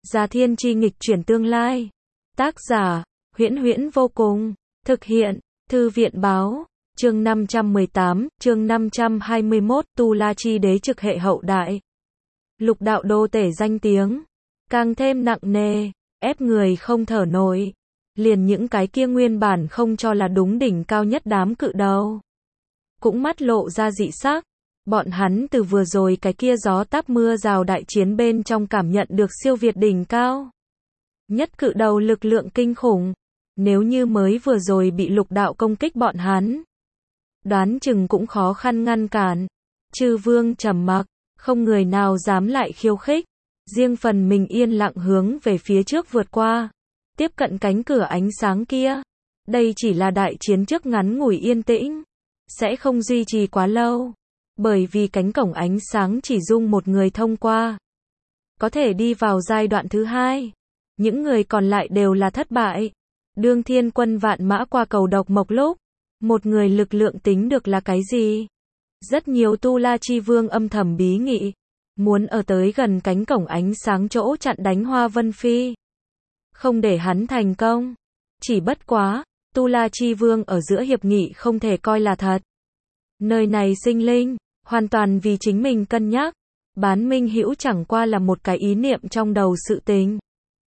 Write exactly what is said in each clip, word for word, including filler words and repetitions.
Già Thiên Chi nghịch chuyển tương lai. Tác giả, Huyễn Huyễn vô cùng. Thực hiện, Thư viện báo. Chương năm trăm mười tám, chương năm trăm hai mươi mốt, Tu La Chi đế trực hệ hậu đại. Lục đạo đô tể danh tiếng, càng thêm nặng nề, ép người không thở nổi. Liền những cái kia nguyên bản không cho là đúng đỉnh cao nhất đám cự đầu, cũng mắt lộ ra dị sắc. Bọn hắn từ vừa rồi cái kia gió táp mưa rào đại chiến bên trong cảm nhận được siêu việt đỉnh cao nhất cự đầu lực lượng kinh khủng. Nếu như mới vừa rồi bị lục đạo công kích bọn hắn, đoán chừng cũng khó khăn ngăn cản. Chư vương trầm mặc, không người nào dám lại khiêu khích. Riêng phần mình yên lặng hướng về phía trước vượt qua, tiếp cận cánh cửa ánh sáng kia. Đây chỉ là đại chiến trước ngắn ngủi yên tĩnh, sẽ không duy trì quá lâu, bởi vì cánh cổng ánh sáng chỉ dung một người thông qua, có thể đi vào giai đoạn thứ hai. Những người còn lại đều là thất bại. Đương thiên quân vạn mã qua cầu độc mộc lúc, một người lực lượng tính được là cái gì? Rất nhiều Tu La Chi Vương âm thầm bí nghị, muốn ở tới gần cánh cổng ánh sáng chỗ chặn đánh Hoa Vân Phi, không để hắn thành công. Chỉ bất quá, Tu La Chi Vương ở giữa hiệp nghị không thể coi là thật. Nơi này sinh linh, hoàn toàn vì chính mình cân nhắc. Bán Minh Hữu chẳng qua là một cái ý niệm trong đầu sự tình.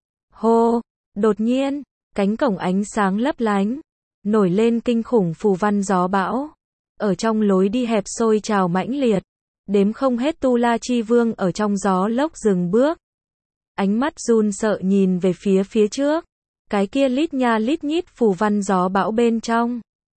Hô, đột nhiên, cánh cổng ánh sáng lấp lánh, nổi lên kinh khủng phù văn gió bão. Ở trong lối đi hẹp sôi trào mãnh liệt, đếm không hết Tu La Chi Vương ở trong gió lốc dừng bước. Ánh mắt run sợ nhìn về phía phía trước, cái kia lít nha lít nhít phù văn gió bão bên trong.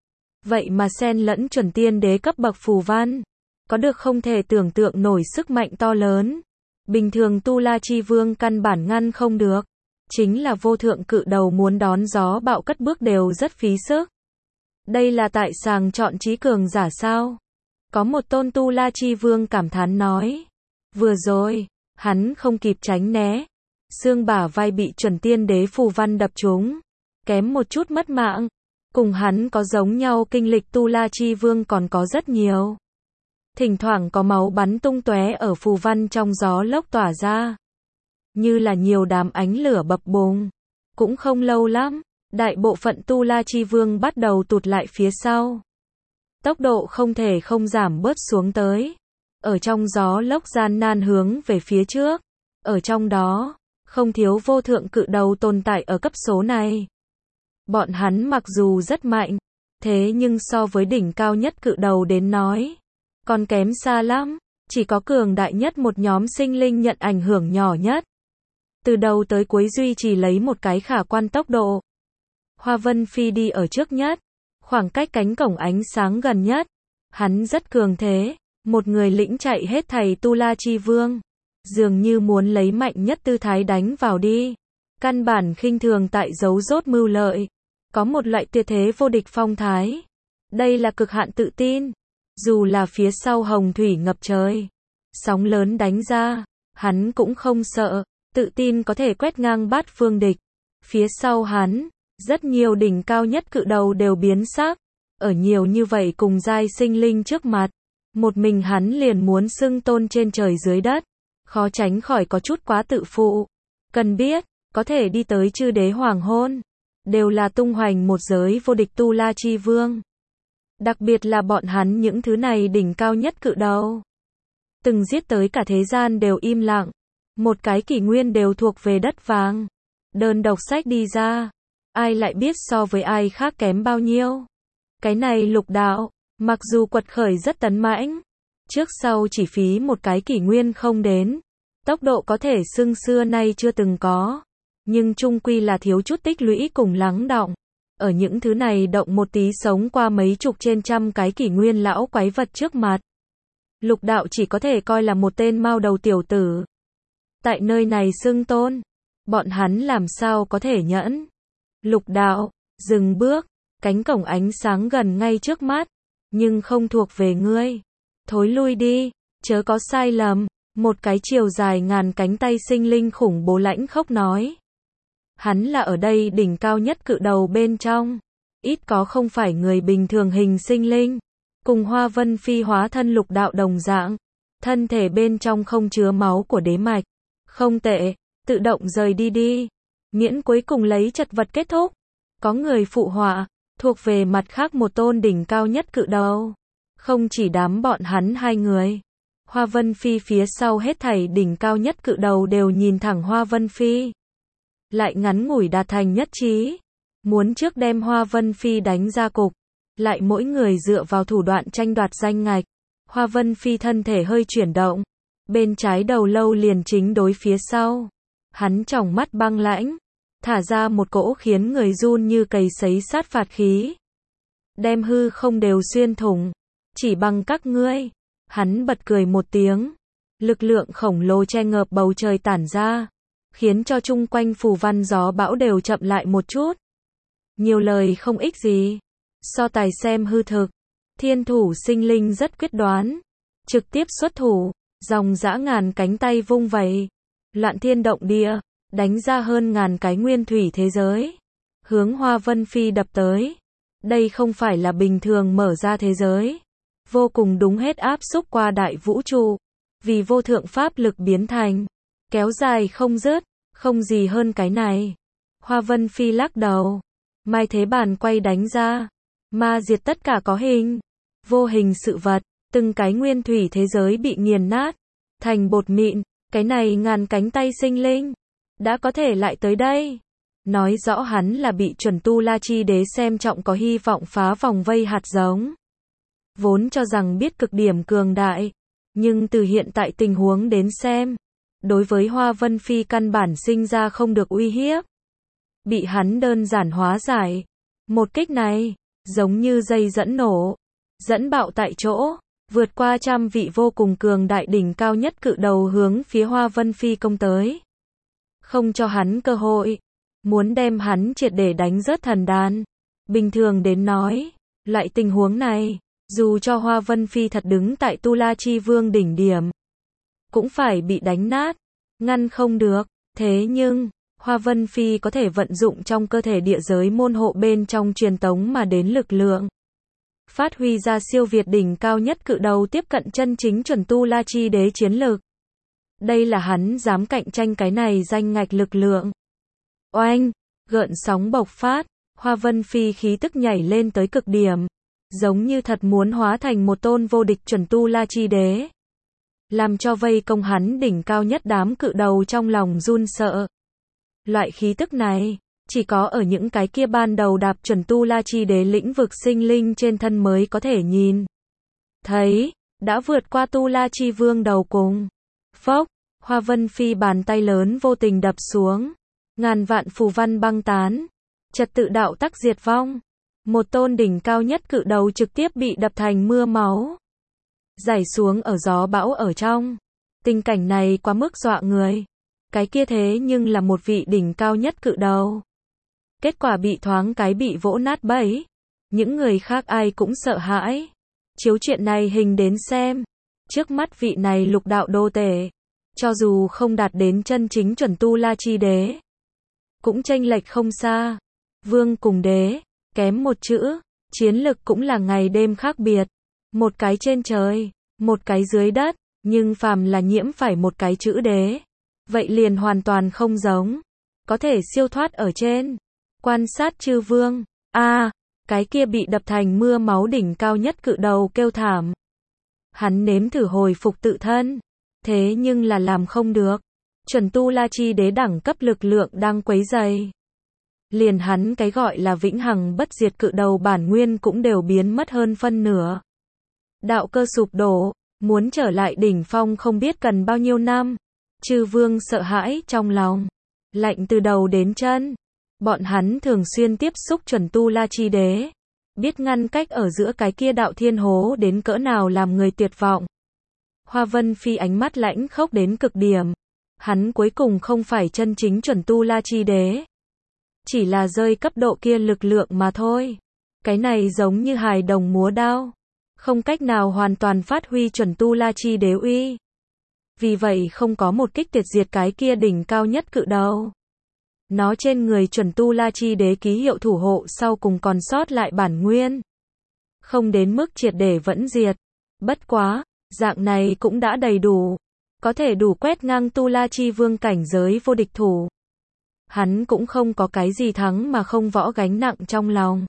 Vậy mà xen lẫn chuẩn tiên đế cấp bậc phù văn, có được không thể tưởng tượng nổi sức mạnh to lớn. Bình thường Tu La Chi Vương căn bản ngăn không được. Chính là vô thượng cự đầu muốn đón gió bão cất bước đều rất phí sức. Đây là tại sàng chọn trí cường giả sao? Có một tôn Tu La Chi Vương cảm thán nói. Vừa rồi, hắn không kịp tránh né, xương bả vai bị chuẩn tiên đế phù văn đập trúng, kém một chút mất mạng. Cùng hắn có giống nhau kinh lịch Tu La Chi Vương còn có rất nhiều. Thỉnh thoảng có máu bắn tung tóe ở phù văn trong gió lốc tỏa ra, như là nhiều đám ánh lửa bập bùng. Cũng không lâu lắm, đại bộ phận Tu La Chi Vương bắt đầu tụt lại phía sau. Tốc độ không thể không giảm bớt xuống tới. Ở trong gió lốc gian nan hướng về phía trước. Ở trong đó, không thiếu vô thượng cự đầu tồn tại ở cấp số này. Bọn hắn mặc dù rất mạnh, thế nhưng so với đỉnh cao nhất cự đầu đến nói, còn kém xa lắm. Chỉ có cường đại nhất một nhóm sinh linh nhận ảnh hưởng nhỏ nhất, từ đầu tới cuối duy trì lấy một cái khả quan tốc độ. Hoa Vân Phi đi ở trước nhất, khoảng cách cánh cổng ánh sáng gần nhất. Hắn rất cường thế, một người lĩnh chạy hết thảy Tu La Chi Vương, dường như muốn lấy mạnh nhất tư thái đánh vào đi. Căn bản khinh thường tại giấu rốt mưu lợi, có một loại tuyệt thế vô địch phong thái. Đây là cực hạn tự tin. Dù là phía sau hồng thủy ngập trời, sóng lớn đánh ra, hắn cũng không sợ. Tự tin có thể quét ngang bát phương địch. Phía sau hắn, rất nhiều đỉnh cao nhất cự đầu đều biến sắc. Ở nhiều như vậy cùng giai sinh linh trước mặt, một mình hắn liền muốn xưng tôn trên trời dưới đất. Khó tránh khỏi có chút quá tự phụ. Cần biết, có thể đi tới chư đế hoàng hôn, đều là tung hoành một giới vô địch Tu La Chi Vương. Đặc biệt là bọn hắn những thứ này đỉnh cao nhất cự đầu, từng giết tới cả thế gian đều im lặng. Một cái kỷ nguyên đều thuộc về đất vàng. Đơn độc sách đi ra, ai lại biết so với ai khác kém bao nhiêu. Cái này lục đạo, mặc dù quật khởi rất tấn mãnh, trước sau chỉ phí một cái kỷ nguyên không đến, tốc độ có thể xưng xưa nay chưa từng có, nhưng chung quy là thiếu chút tích lũy cùng lắng đọng. Ở những thứ này động một tí sống qua mấy chục trên trăm cái kỷ nguyên lão quái vật trước mặt, lục đạo chỉ có thể coi là một tên mao đầu tiểu tử. Tại nơi này xưng tôn, bọn hắn làm sao có thể nhẫn. Lục đạo, dừng bước, cánh cổng ánh sáng gần ngay trước mắt, nhưng không thuộc về ngươi. Thối lui đi, chớ có sai lầm. Một cái chiều dài ngàn cánh tay sinh linh khủng bố lãnh khốc nói. Hắn là ở đây đỉnh cao nhất cự đầu bên trong, ít có không phải người bình thường hình sinh linh. Cùng Hoa Vân Phi hóa thân lục đạo đồng dạng, thân thể bên trong không chứa máu của đế mạch. Không tệ, tự động rời đi đi. Miễn cuối cùng lấy chật vật kết thúc. Có người phụ họa, thuộc về mặt khác một tôn đỉnh cao nhất cự đầu. Không chỉ đám bọn hắn hai người. Hoa Vân Phi phía sau hết thảy đỉnh cao nhất cự đầu đều nhìn thẳng Hoa Vân Phi. Lại ngắn ngủi đạt thành nhất trí. Muốn trước đem Hoa Vân Phi đánh ra cục. Lại mỗi người dựa vào thủ đoạn tranh đoạt danh ngạch. Hoa Vân Phi thân thể hơi chuyển động. Bên trái đầu lâu liền chính đối phía sau. Hắn tròng mắt băng lãnh. Thả ra một cỗ khiến người run như cầy sấy sát phạt khí. Đem hư không đều xuyên thủng. Chỉ bằng các ngươi. Hắn bật cười một tiếng. Lực lượng khổng lồ che ngợp bầu trời tản ra. Khiến cho chung quanh phù văn gió bão đều chậm lại một chút. Nhiều lời không ích gì. So tài xem hư thực. Thiên thủ sinh linh rất quyết đoán. Trực tiếp xuất thủ. Dòng dã ngàn cánh tay vung vẩy. Loạn thiên động địa. Đánh ra hơn ngàn cái nguyên thủy thế giới. Hướng Hoa Vân Phi đập tới. Đây không phải là bình thường mở ra thế giới. Vô cùng đúng hết áp xúc qua đại vũ trụ. Vì vô thượng pháp lực biến thành. Kéo dài không dứt. Không gì hơn cái này. Hoa Vân Phi lắc đầu. Mai thế bàn quay đánh ra. Ma diệt tất cả có hình. Vô hình sự vật. Từng cái nguyên thủy thế giới bị nghiền nát. Thành bột mịn. Cái này ngàn cánh tay sinh linh. Đã có thể lại tới đây. Nói rõ hắn là bị chuẩn tu La Chi Đế xem trọng có hy vọng phá vòng vây hạt giống. Vốn cho rằng biết cực điểm cường đại. Nhưng từ hiện tại tình huống đến xem. Đối với Hoa Vân Phi căn bản sinh ra không được uy hiếp. Bị hắn đơn giản hóa giải. Một kích này. Giống như dây dẫn nổ. Dẫn bạo tại chỗ. Vượt qua trăm vị vô cùng cường đại đỉnh cao nhất cự đầu hướng phía Hoa Vân Phi công tới. Không cho hắn cơ hội. Muốn đem hắn triệt để đánh rớt thần đàn. Bình thường đến nói. Loại tình huống này. Dù cho Hoa Vân Phi thật đứng tại Tu La Chi Vương đỉnh điểm. Cũng phải bị đánh nát. Ngăn không được. Thế nhưng. Hoa Vân Phi có thể vận dụng trong cơ thể địa giới môn hộ bên trong truyền tống mà đến lực lượng. Phát huy ra siêu việt đỉnh cao nhất cự đầu tiếp cận chân chính chuẩn tu La Chi Đế chiến lực. Đây là hắn dám cạnh tranh cái này danh ngạch lực lượng. Oanh, gợn sóng bộc phát, Hoa Vân Phi khí tức nhảy lên tới cực điểm. Giống như thật muốn hóa thành một tôn vô địch chuẩn tu La Chi Đế. Làm cho vây công hắn đỉnh cao nhất đám cự đầu trong lòng run sợ. Loại khí tức này, chỉ có ở những cái kia ban đầu đạp chuẩn tu La Chi Đế lĩnh vực sinh linh trên thân mới có thể nhìn. Thấy, đã vượt qua tu La Chi Vương đầu cùng. Phốc, Hoa Vân Phi bàn tay lớn vô tình đập xuống. Ngàn vạn phù văn băng tán. Trật tự đạo tắc diệt vong. Một tôn đỉnh cao nhất cự đầu trực tiếp bị đập thành mưa máu. Rải xuống ở gió bão ở trong. Tình cảnh này quá mức dọa người. Cái kia thế nhưng là một vị đỉnh cao nhất cự đầu. Kết quả bị thoáng cái bị vỗ nát bẫy. Những người khác ai cũng sợ hãi. Chiếu chuyện này hình đến xem. Trước mắt vị này lục đạo đô tể. Cho dù không đạt đến chân chính chuẩn tu La Chi Đế. Cũng chênh lệch không xa. Vương cùng đế. Kém một chữ. Chiến lực cũng là ngày đêm khác biệt. Một cái trên trời. Một cái dưới đất. Nhưng phàm là nhiễm phải một cái chữ đế. Vậy liền hoàn toàn không giống. Có thể siêu thoát ở trên. Quan sát chư vương. a à, cái kia bị đập thành mưa máu đỉnh cao nhất cự đầu kêu thảm. Hắn nếm thử hồi phục tự thân. Thế nhưng là làm không được. Chuẩn tu La Chi Đế đẳng cấp lực lượng đang quấy rầy. Liền hắn cái gọi là vĩnh hằng bất diệt cự đầu bản nguyên cũng đều biến mất hơn phân nửa. Đạo cơ sụp đổ. Muốn trở lại đỉnh phong không biết cần bao nhiêu năm. Chư vương sợ hãi trong lòng. Lạnh từ đầu đến chân. Bọn hắn thường xuyên tiếp xúc chuẩn tu La Chi Đế. Biết ngăn cách ở giữa cái kia đạo thiên hố đến cỡ nào làm người tuyệt vọng. Hoa Vân Phi ánh mắt lãnh khốc đến cực điểm. Hắn cuối cùng không phải chân chính chuẩn tu La Chi Đế. Chỉ là rơi cấp độ kia lực lượng mà thôi. Cái này giống như hài đồng múa đao. Không cách nào hoàn toàn phát huy chuẩn tu La Chi Đế uy. Vì vậy không có một kích tuyệt diệt cái kia đỉnh cao nhất cự đầu. Nó trên người chuẩn tu La Chi Đế ký hiệu thủ hộ sau cùng còn sót lại bản nguyên. Không đến mức triệt để vẫn diệt. Bất quá, dạng này cũng đã đầy đủ. có thể đủ quét ngang Tu La Chi Vương cảnh giới vô địch thủ. Hắn cũng không có cái gì thắng mà không võ gánh nặng trong lòng.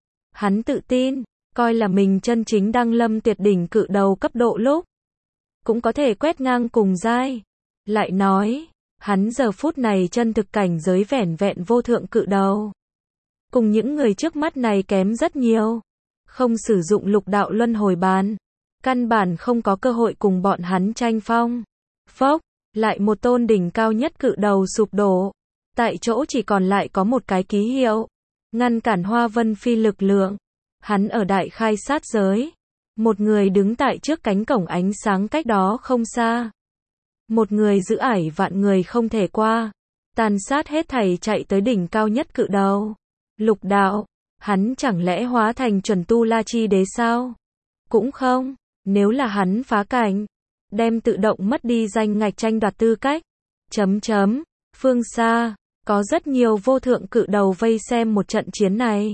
Hắn tự tin, coi là mình chân chính đăng lâm tuyệt đỉnh cự đầu cấp độ lúc, cũng có thể quét ngang cùng giai. Lại nói, hắn giờ phút này chân thực cảnh giới vẻn vẹn vô thượng cự đầu. Cùng những người trước mắt này kém rất nhiều. Không sử dụng lục đạo luân hồi bàn, căn bản không có cơ hội cùng bọn hắn tranh phong. Phốc, lại một tôn đỉnh cao nhất cự đầu sụp đổ. Tại chỗ chỉ còn lại có một cái ký hiệu, ngăn cản Hoa Vân Phi lực lượng. Hắn ở đại khai sát giới. Một người đứng tại trước cánh cổng ánh sáng cách đó không xa. Một người giữ ải vạn người không thể qua. Tàn sát hết thảy chạy tới đỉnh cao nhất cự đầu. Lục đạo, hắn chẳng lẽ hóa thành chuẩn Tu La Chi đế sao? Cũng không, nếu là hắn phá cảnh, đem tự động mất đi danh ngạch tranh đoạt tư cách. Chấm chấm, phương xa, có rất nhiều vô thượng cự đầu vây xem một trận chiến này.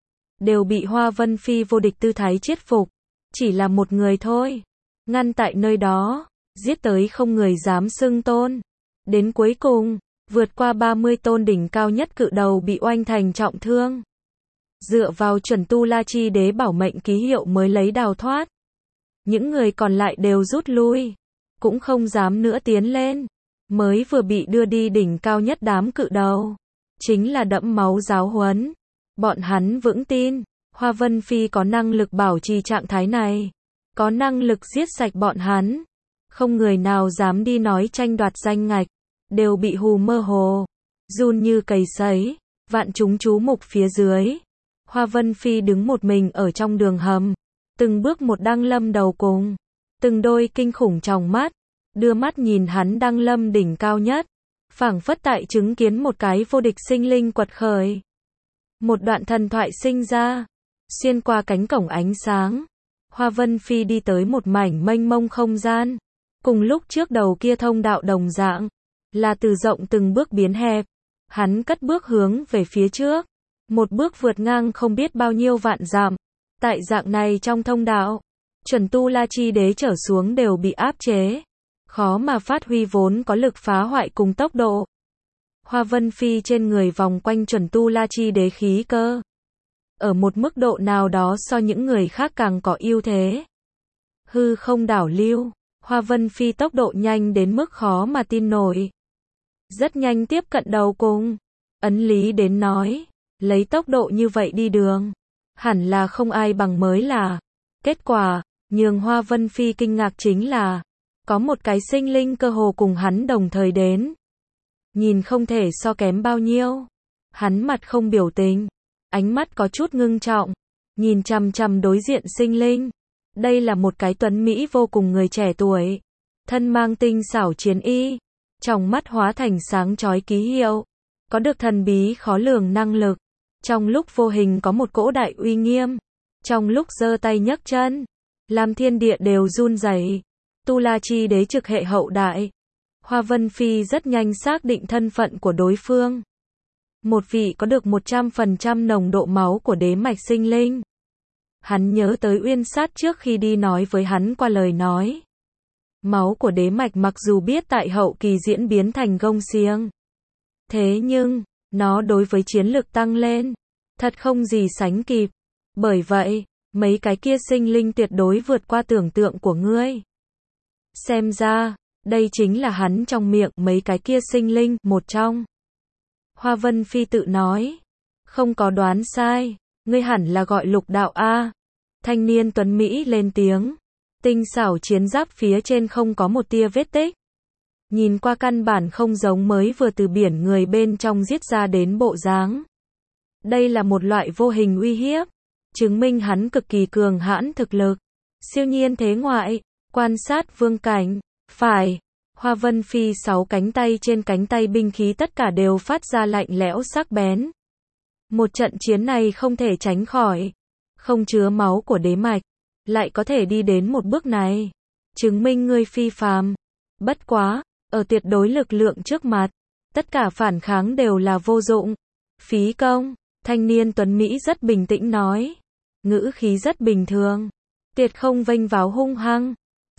Đều bị Hoa Vân Phi vô địch tư thái chiết phục. Chỉ là một người thôi. Ngăn tại nơi đó, giết tới không người dám xưng tôn. Đến cuối cùng, vượt qua ba mươi tôn đỉnh cao nhất cự đầu bị oanh thành trọng thương. Dựa vào chuẩn Tu La Chi đế bảo mệnh ký hiệu mới lấy đào thoát. Những người còn lại đều rút lui. Cũng không dám nữa tiến lên. Mới vừa bị đưa đi đỉnh cao nhất đám cự đầu. Chính là đẫm máu giáo huấn. Bọn hắn vững tin, Hoa Vân Phi có năng lực bảo trì trạng thái này. Có năng lực giết sạch bọn hắn. Không người nào dám đi nói tranh đoạt danh ngạch. Đều bị hù mơ hồ. Run như cầy sấy. Vạn chúng chú mục phía dưới. Hoa Vân Phi đứng một mình ở trong đường hầm. Từng bước một đăng lâm đầu cùng. Từng đôi kinh khủng trong mắt. Đưa mắt nhìn hắn đăng lâm đỉnh cao nhất. Phảng phất tại chứng kiến một cái vô địch sinh linh quật khởi. Một đoạn thần thoại sinh ra. Xuyên qua cánh cổng ánh sáng. Hoa Vân Phi đi tới một mảnh mênh mông không gian. Cùng lúc trước đầu kia thông đạo đồng dạng. Là từ rộng từng bước biến hẹp. Hắn cất bước hướng về phía trước. Một bước vượt ngang không biết bao nhiêu vạn dặm. Tại dạng này trong thông đạo, chuẩn Tu La Chi đế trở xuống đều bị áp chế. Khó mà phát huy vốn có lực phá hoại cùng tốc độ. Hoa Vân Phi trên người vòng quanh chuẩn Tu La Chi đế khí cơ. Ở một mức độ nào đó so những người khác càng có ưu thế. Hư không đảo lưu, Hoa Vân Phi tốc độ nhanh đến mức khó mà tin nổi. Rất nhanh tiếp cận đầu cùng. Ấn lý đến nói, lấy tốc độ như vậy đi đường, hẳn là không ai bằng mới là. Kết quả, nhường Hoa Vân Phi kinh ngạc chính là, có một cái sinh linh cơ hồ cùng hắn đồng thời đến. Nhìn không thể so kém bao nhiêu. Hắn mặt không biểu tình, ánh mắt có chút ngưng trọng, nhìn chằm chằm đối diện sinh linh. Đây là một cái tuấn mỹ vô cùng người trẻ tuổi, thân mang tinh xảo chiến y, trong mắt hóa thành sáng chói ký hiệu, có được thần bí khó lường năng lực. Trong lúc vô hình có một cỗ đại uy nghiêm, trong lúc giơ tay nhấc chân, làm thiên địa đều run rẩy. Tu La Chi đế trực hệ hậu đại. Hoa Vân Phi rất nhanh xác định thân phận của đối phương. Một vị có được một trăm phần trăm nồng độ máu của đế mạch sinh linh. Hắn nhớ tới Uyên Sát trước khi đi nói với hắn qua lời nói. Máu của đế mạch mặc dù biết tại hậu kỳ diễn biến thành gông xiềng. Thế nhưng, nó đối với chiến lực tăng lên, thật không gì sánh kịp. Bởi vậy, mấy cái kia sinh linh tuyệt đối vượt qua tưởng tượng của ngươi. Xem ra, đây chính là hắn trong miệng mấy cái kia sinh linh, một trong. Hoa Vân Phi tự nói, không có đoán sai, ngươi hẳn là gọi Lục đạo a. Thanh niên tuấn Mỹ lên tiếng, tinh xảo chiến giáp phía trên không có một tia vết tích. Nhìn qua căn bản không giống mới vừa từ biển người bên trong giết ra đến bộ dáng. Đây là một loại vô hình uy hiếp, chứng minh hắn cực kỳ cường hãn thực lực. Siêu nhiên thế ngoại, quan sát vương cảnh, phải. Hoa Vân Phi sáu cánh tay trên cánh tay binh khí tất cả đều phát ra lạnh lẽo sắc bén. Một trận chiến này không thể tránh khỏi. Không chứa máu của đế mạch, lại có thể đi đến một bước này. Chứng minh ngươi phi phàm. Bất quá, ở tuyệt đối lực lượng trước mặt, tất cả phản kháng đều là vô dụng. Phí công, thanh niên tuấn Mỹ rất bình tĩnh nói. Ngữ khí rất bình thường. Tuyệt không vênh váo hung hăng.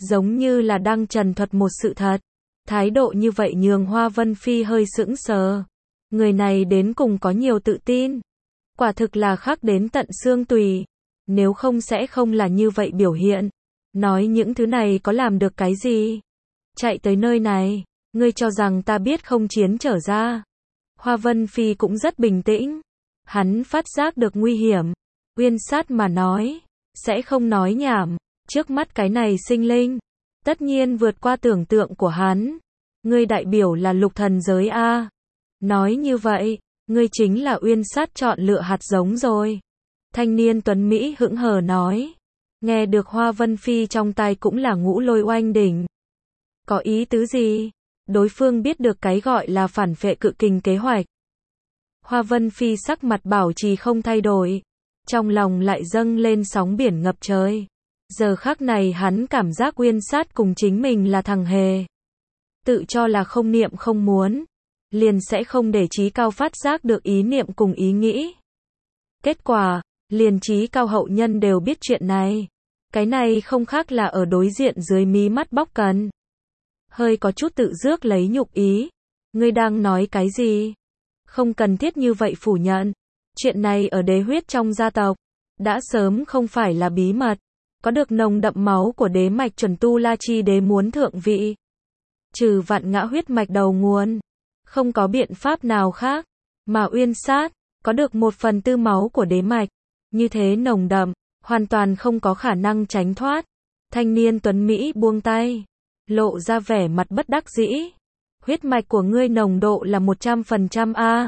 giống như là đang trần thuật một sự thật. Thái độ như vậy nhường Hoa Vân Phi hơi sững sờ. Người này đến cùng có nhiều tự tin. Quả thực là khắc đến tận xương tùy. Nếu không sẽ không là như vậy biểu hiện. Nói những thứ này có làm được cái gì? Chạy tới nơi này, ngươi cho rằng ta biết không chiến trở ra. Hoa Vân Phi cũng rất bình tĩnh. Hắn phát giác được nguy hiểm. Uyên sát mà nói, sẽ không nói nhảm. Trước mắt cái này sinh linh, tất nhiên vượt qua tưởng tượng của hắn. Ngươi đại biểu là lục thần giới A. Nói như vậy, ngươi chính là Uyên sát chọn lựa hạt giống rồi. Thanh niên tuấn Mỹ hững hờ nói. Nghe được Hoa Vân Phi trong tai cũng là ngũ lôi oanh đỉnh. Có ý tứ gì? Đối phương biết được cái gọi là phản phệ cự kình kế hoạch. Hoa Vân Phi sắc mặt bảo trì không thay đổi. Trong lòng lại dâng lên sóng biển ngập trời. Giờ khắc này hắn cảm giác Uyên sát cùng chính mình là thằng hề. Tự cho là không niệm không muốn. Liền sẽ không để trí cao phát giác được ý niệm cùng ý nghĩ. Kết quả, liền trí cao hậu nhân đều biết chuyện này. Cái này không khác là ở đối diện dưới mí mắt bóc cần. Hơi có chút tự rước lấy nhục ý. Ngươi đang nói cái gì? Không cần thiết như vậy phủ nhận. Chuyện này ở đế huyết trong gia tộc. Đã sớm không phải là bí mật. Có được nồng đậm máu của đế mạch chuẩn tu la chi đế muốn thượng vị. Trừ vạn ngã huyết mạch đầu nguồn. Không có biện pháp nào khác. Mà Uyên sát, có được một phần tư máu của đế mạch. Như thế nồng đậm, hoàn toàn không có khả năng tránh thoát. Thanh niên tuấn Mỹ buông tay. Lộ ra vẻ mặt bất đắc dĩ. Huyết mạch của ngươi nồng độ là một trăm phần trăm A.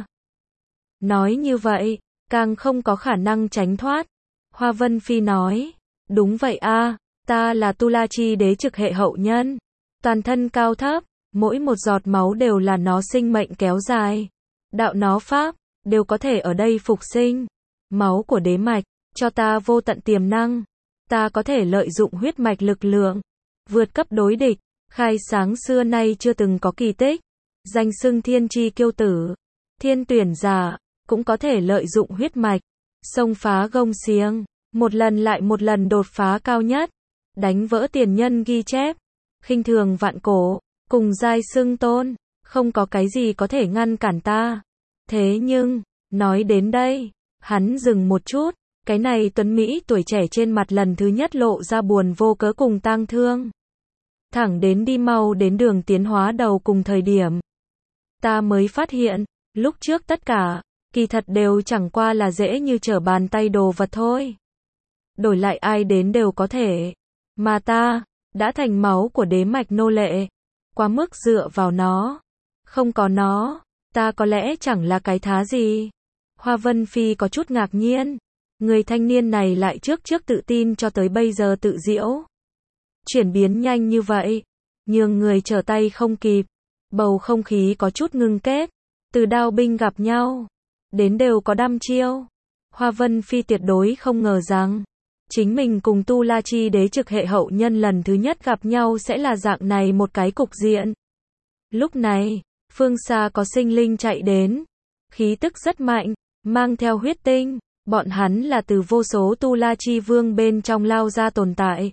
Nói như vậy, càng không có khả năng tránh thoát. Hoa Vân Phi nói. Đúng vậy A, ta là Tu La Chi đế trực hệ hậu nhân. Toàn thân cao thấp, mỗi một giọt máu đều là nó sinh mệnh kéo dài. Đạo nó pháp, đều có thể ở đây phục sinh. Máu của đế mạch, cho ta vô tận tiềm năng. Ta có thể lợi dụng huyết mạch lực lượng. Vượt cấp đối địch, khai sáng xưa nay chưa từng có kỳ tích. Danh xưng thiên chi kiêu tử. Thiên tuyển giả, cũng có thể lợi dụng huyết mạch. Xông phá gông xiềng. Một lần lại một lần đột phá cao nhất. Đánh vỡ tiền nhân ghi chép. Khinh thường vạn cổ. Cùng giai xưng tôn. Không có cái gì có thể ngăn cản ta. Thế nhưng, nói đến đây, hắn dừng một chút. Cái này tuấn Mỹ tuổi trẻ trên mặt lần thứ nhất lộ ra buồn vô cớ cùng tang thương. Thẳng đến đi mau đến đường tiến hóa đầu cùng thời điểm. Ta mới phát hiện, lúc trước tất cả, kỳ thật đều chẳng qua là dễ như trở bàn tay đồ vật thôi. Đổi lại ai đến đều có thể. Mà ta, đã thành máu của đế mạch nô lệ. Quá mức dựa vào nó. Không có nó, ta có lẽ chẳng là cái thá gì. Hoa Vân Phi có chút ngạc nhiên. Người thanh niên này lại trước trước tự tin cho tới bây giờ tự diễu. Chuyển biến nhanh như vậy. Nhường người trở tay không kịp. Bầu không khí có chút ngưng kết. Từ đao binh gặp nhau. Đến đều có đăm chiêu. Hoa Vân Phi tuyệt đối không ngờ rằng. Chính mình cùng Tu La Chi đế trực hệ hậu nhân lần thứ nhất gặp nhau sẽ là dạng này một cái cục diện. Lúc này, phương xa có sinh linh chạy đến. Khí tức rất mạnh, mang theo huyết tinh. Bọn hắn là từ vô số Tu La Chi vương bên trong lao ra tồn tại.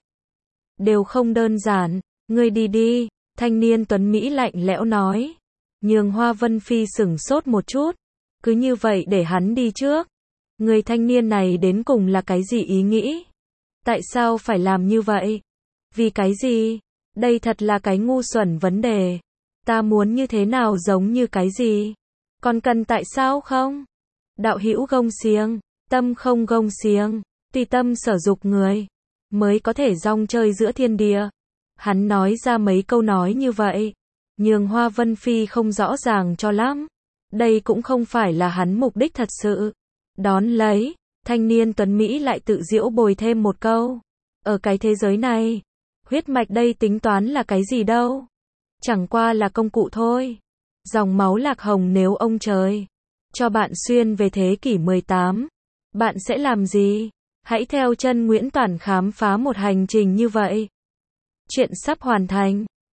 Đều không đơn giản. Ngươi đi đi, thanh niên tuấn Mỹ lạnh lẽo nói. Nhường Hoa Vân Phi sửng sốt một chút. Cứ như vậy để hắn đi trước. Người thanh niên này đến cùng là cái gì ý nghĩ? Tại sao phải làm như vậy? Vì cái gì? Đây thật là cái ngu xuẩn vấn đề. Ta muốn như thế nào giống như cái gì? Còn cần tại sao không? Đạo hữu gông xiềng, tâm không gông xiềng, tùy tâm sở dục người, mới có thể rong chơi giữa thiên địa. Hắn nói ra mấy câu nói như vậy, nhường Hoa Vân Phi không rõ ràng cho lắm. Đây cũng không phải là hắn mục đích thật sự. Đón lấy, thanh niên tuấn Mỹ lại tự giễu bồi thêm một câu. Ở cái thế giới này, huyết mạch đây tính toán là cái gì đâu. Chẳng qua là công cụ thôi. Dòng máu lạc hồng nếu ông trời cho bạn xuyên về thế kỷ mười tám, bạn sẽ làm gì? Hãy theo chân Nguyễn Toản khám phá một hành trình như vậy. Chuyện sắp hoàn thành.